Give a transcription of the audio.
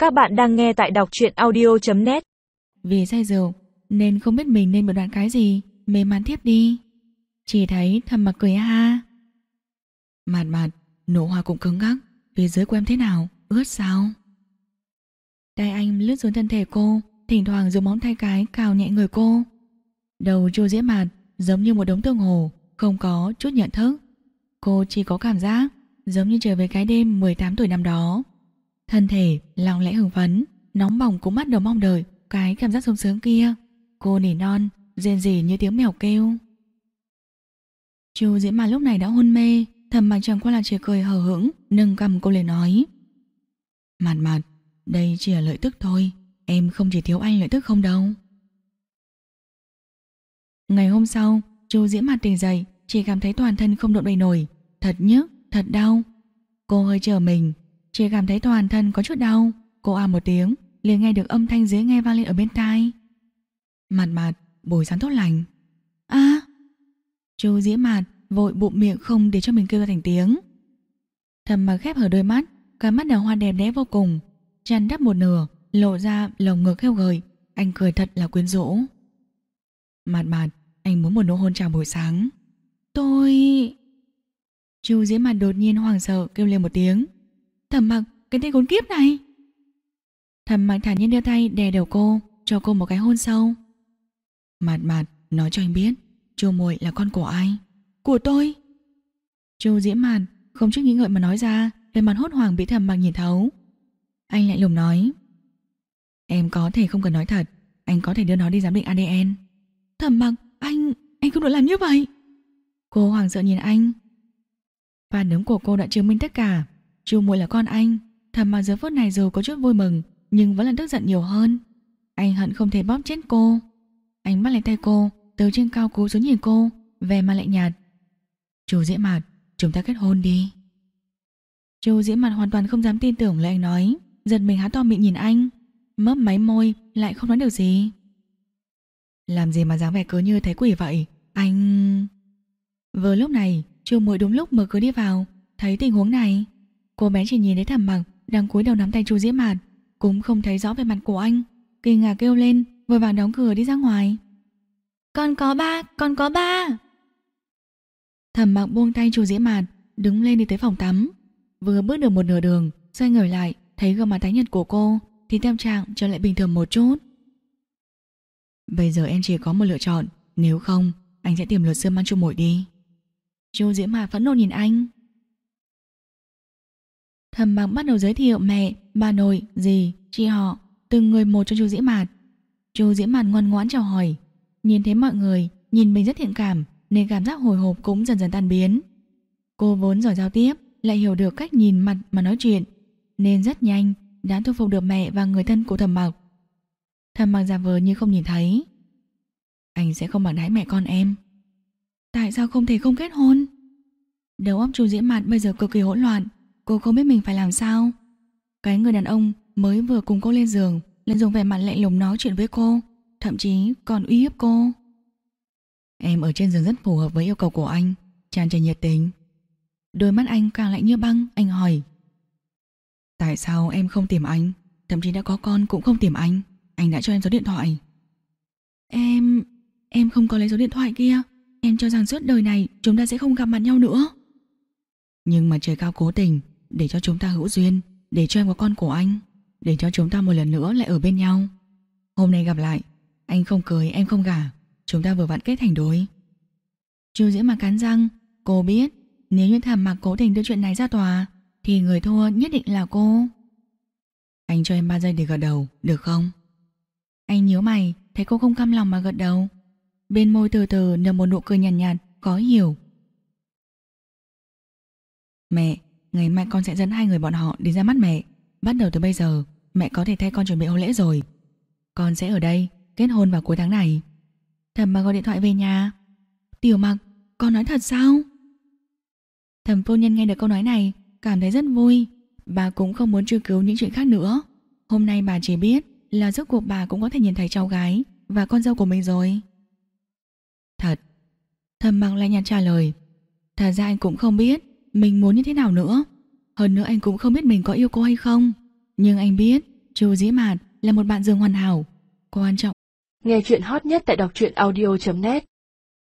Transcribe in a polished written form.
Các bạn đang nghe tại đọc truyện audio.net. Vì say rượu nên không biết mình nên biểu đạt cái gì, mê man tiếp đi. Chỉ thấy Thầm Mặc cười ha. Mạt, nụ hoa cũng cứng ngắc. Phía dưới của em thế nào, ướt sao? Tay anh lướt xuống thân thể cô, thỉnh thoảng dùng móng tay cái cào nhẹ người cô. Đầu Chu Diễm Mạt giống như một đống tương hồ, không có chút nhận thức. Cô chỉ có cảm giác giống như trở về cái đêm 18 tuổi năm đó. Thân thể lặng lẽ hưng phấn, nóng bỏng cũng bắt đầu mong đợi cái cảm giác sung sướng kia. Cô nỉ non, rên rỉ như tiếng mèo kêu. Chu Diễm Mạt lúc này đã hôn mê. Thầm Mặc chẳng qua là chỉ cười hờ hững, nâng cằm cô lên nói: Mạt, đây chỉ là lợi tức thôi, em không chỉ thiếu anh lợi tức không đâu. Ngày hôm sau, Chu Diễm Mạt tỉnh dậy, chỉ cảm thấy toàn thân không động đậy nổi, thật nhức, thật đau. Cô hơi trở mình, chỉ cảm thấy toàn thân có chút đau. Cô à một tiếng, liền nghe được âm thanh dễ nghe vang lên ở bên tai. Mạt, buổi sáng tốt lành. À! Chu Diễm Mạt vội bụm miệng không để cho mình kêu ra thành tiếng. Thầm Mặc khép hở đôi mắt, cái mắt đào hoa đẹp đẽ vô cùng, chăn đắp một nửa, lộ ra lồng ngực khêu gợi. Anh cười thật là quyến rũ. Mạt, anh muốn một nụ hôn chào buổi sáng. Tôi... Chu Diễm Mạt đột nhiên hoảng sợ kêu lên một tiếng. Thầm Mặc, cái tên khốn kiếp này. Thầm Mặc thản nhiên đưa tay đè đầu cô, cho cô một cái hôn sâu. Mạt, nói cho anh biết, Chu muội là con của ai? Của tôi. Chu Diễm Mạt không chút nghĩ ngợi mà nói ra, đôi mặt hốt hoảng bị Thầm Mặc nhìn thấu. Anh lạnh lùng nói: Em có thể không cần nói thật, anh có thể đưa nó đi giám định ADN. Thầm Mặc, anh không được làm như vậy. Cô hoảng sợ nhìn anh. Phản ứng của cô đã chứng minh tất cả. Chu muội là con anh. Thầm Mặc giờ phút này dù có chút vui mừng, nhưng vẫn là tức giận nhiều hơn. Anh hận không thể bóp chết cô. Anh bắt lấy tay cô, từ trên cao cúi xuống nhìn cô, vẻ mặt lạnh nhạt. Chu Diễm Mạt, chúng ta kết hôn đi. Chu Diễm Mạt hoàn toàn không dám tin tưởng lời anh nói, giật mình há to miệng nhìn anh, mấp máy môi lại không nói được gì. Làm gì mà dáng vẻ cứ như thấy quỷ vậy, anh... Vừa lúc này, Chu muội đúng lúc mở cửa đi vào, thấy tình huống này. Cô bé chỉ nhìn thấy Thầm Mặc đang cúi đầu nắm tay Chu Diễm Mạt, cũng không thấy rõ về mặt của anh, kinh ngạc kêu lên, vội vàng đóng cửa đi ra ngoài. Con có ba. Thầm Mặc buông tay Chu Diễm Mạt, đứng lên đi tới phòng tắm. Vừa bước được một nửa đường, xoay người lại, thấy gương mặt tái nhợt của cô thì tâm trạng trở lại bình thường một chút. Bây giờ em chỉ có một lựa chọn, nếu không anh sẽ tìm luật sư mang Chu muội đi. Chu Diễm Mạt phẫn nộ nhìn anh. Thầm Mặc bắt đầu giới thiệu mẹ, bà nội, dì, chị họ, từng người một cho Chu Diễm Mạt. Chu Diễm Mạt ngoan ngoãn chào hỏi. Nhìn thấy mọi người nhìn mình rất thiện cảm, nên cảm giác hồi hộp cũng dần dần tan biến. Cô vốn giỏi giao tiếp, lại hiểu được cách nhìn mặt mà nói chuyện, nên rất nhanh đã thuyết phục được mẹ và người thân của Thầm Mặc. Thầm Mặc giả vờ như không nhìn thấy. Anh sẽ không bạc đãi mẹ con em. Tại sao không thể không kết hôn? Đầu óc Chu Diễm Mạt bây giờ cực kỳ hỗn loạn. Cô không biết mình phải làm sao. Cái người đàn ông mới vừa cùng cô lên giường lại dùng vẻ mặt lạnh lùng nói chuyện với cô, thậm chí còn uy hiếp cô. Em ở trên giường rất phù hợp với yêu cầu của anh, tràn trề nhiệt tình. Đôi mắt anh càng lạnh như băng. Anh hỏi: Tại sao em không tìm anh? Thậm chí đã có con cũng không tìm anh. Anh đã cho em số điện thoại. Em không có lấy số điện thoại kia. Em cho rằng suốt đời này chúng ta sẽ không gặp mặt nhau nữa. Nhưng mà trời cao cố tình để cho chúng ta hữu duyên, để cho em có con của anh, để cho chúng ta một lần nữa lại ở bên nhau. Hôm nay gặp lại, anh không cưới em không gả, chúng ta vừa vặn kết thành đôi. Chu Diễm Mạt cắn răng. Cô biết nếu như Thầm Mặc cố tình đưa chuyện này ra tòa thì người thua nhất định là cô. Anh cho em 3 giây để gật đầu, được không? Anh nhíu mày, thấy cô không cam lòng mà gật đầu. Bên môi từ từ nở một nụ cười nhàn nhạt, khó hiểu. Mẹ, ngày mai con sẽ dẫn 2 người bọn họ đi ra mắt mẹ. Bắt đầu từ bây giờ, mẹ có thể thay con chuẩn bị hôn lễ rồi. Con sẽ ở đây, kết hôn vào cuối tháng này. Thầm Mặc gọi điện thoại về nhà. Tiểu Mặc, con nói thật sao? Thẩm phu nhân nghe được câu nói này cảm thấy rất vui. Bà cũng không muốn truy cứu những chuyện khác nữa. Hôm nay bà chỉ biết là rốt cuộc bà cũng có thể nhìn thấy cháu gái và con dâu của mình rồi. Thật. Thẩm Mặc lại nhạt trả lời. Thật ra anh cũng không biết mình muốn như thế nào nữa. Hơn nữa anh cũng không biết mình có yêu cô hay không. Nhưng anh biết Chu Dĩ Mạt là một bạn giường hoàn hảo. Cô quan trọng. Nghe chuyện hot nhất tại đọc truyện audio.net